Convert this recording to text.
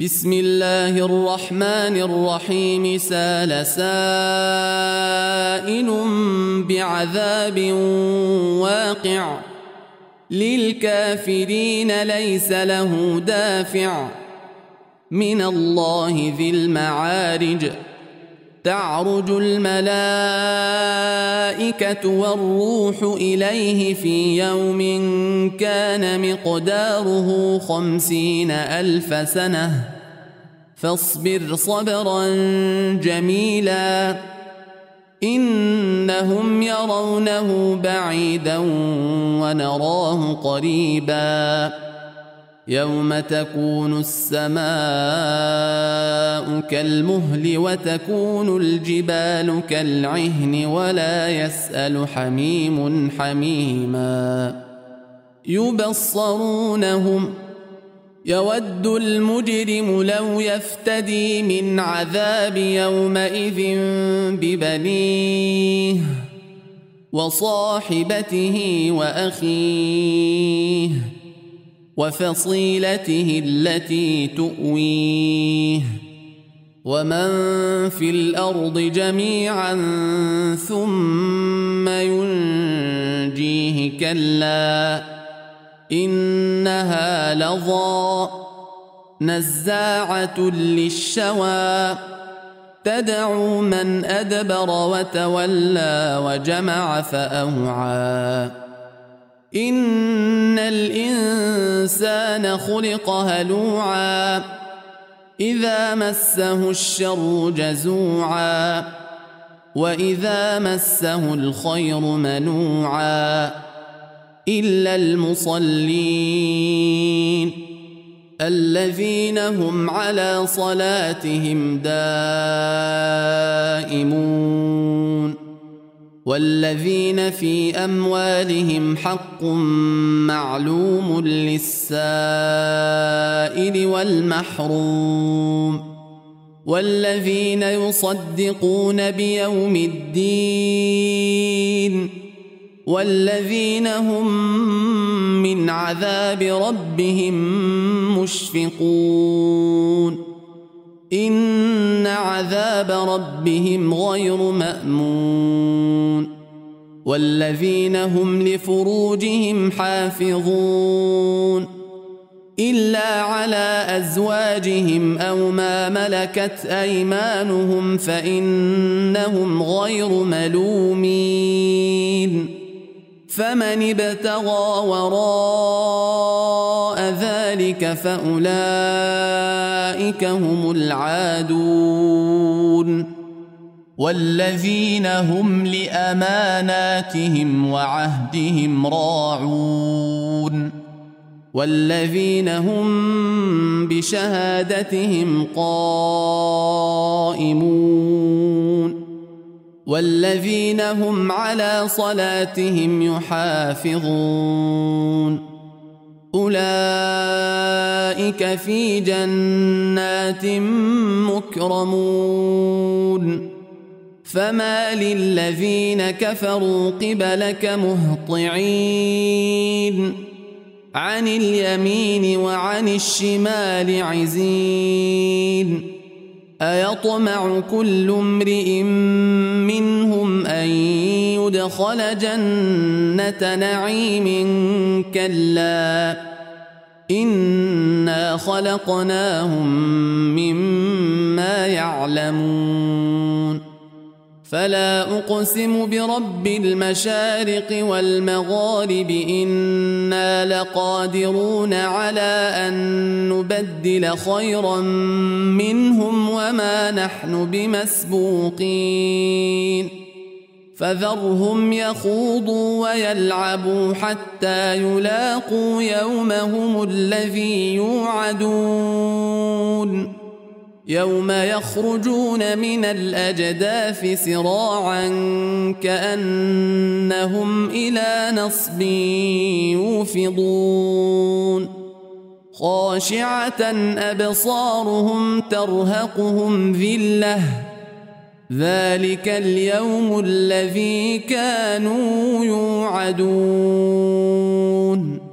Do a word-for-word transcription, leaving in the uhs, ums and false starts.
بسم الله الرحمن الرحيم سال سائل بعذاب واقع للكافرين ليس له دافع من الله ذي المعارج تعرج الملائكة والروح إليه في يوم كان مقداره خمسين ألف سنة فاصبر صبرا جميلا إنهم يرونه بعيدا ونراه قريبا يوم تكون السماء كالمهل وتكون الجبال كالعهن ولا يسأل حميم حميما يبصرونهم يود المجرم لو يفتدي من عذاب يومئذ ببنيه وصاحبته وأخيه وفصيلته التي تؤويه ومن في الأرض جميعا ثم ينجيه كلا إنها لظى نزاعة للشوى تدعو من أدبر وتولى وجمع فأوعى إن الإنسان خلق هلوعا إذا مسه الشر جزوعا وإذا مسه الخير منوعا إلا المصلين الذين هم على صلاتهم دائمون والذين في أموالهم حق معلوم للسائل والمحروم والذين يصدقون بيوم الدين والذين هم من عذاب ربهم مشفقون إن عذاب ربهم غير مأمون والذين هم لفروجهم حافظون إلا على أزواجهم أو ما ملكت أيمانهم فإنهم غير ملومين فمن ابتغى وراء ذلك فأولئك هم العادون والذين هم لأماناتهم وعهدهم راعون والذين هم بشهادتهم قائمون والذين هم على صلاتهم يحافظون أولئك في جنات مكرمون فما للذين كفروا قبلك مهطعين عن اليمين وعن الشمال عزين أيطمع كل امرئ منهم أن يدخل جنة نعيم كلا إنا خلقناهم مما يعلمون فلا أقسم برب المشارق والمغارب إنا لقادرون على أن نبدل خيرا منهم وما نحن بمسبوقين فذرهم يخوضوا ويلعبوا حتى يلاقوا يومهم الذي يوعدون يوم يخرجون من الأجداث سراعا كأنهم إلى نصب يوفضون خاشعة أبصارهم ترهقهم ذلة ذلك اليوم الذي كانوا يوعدون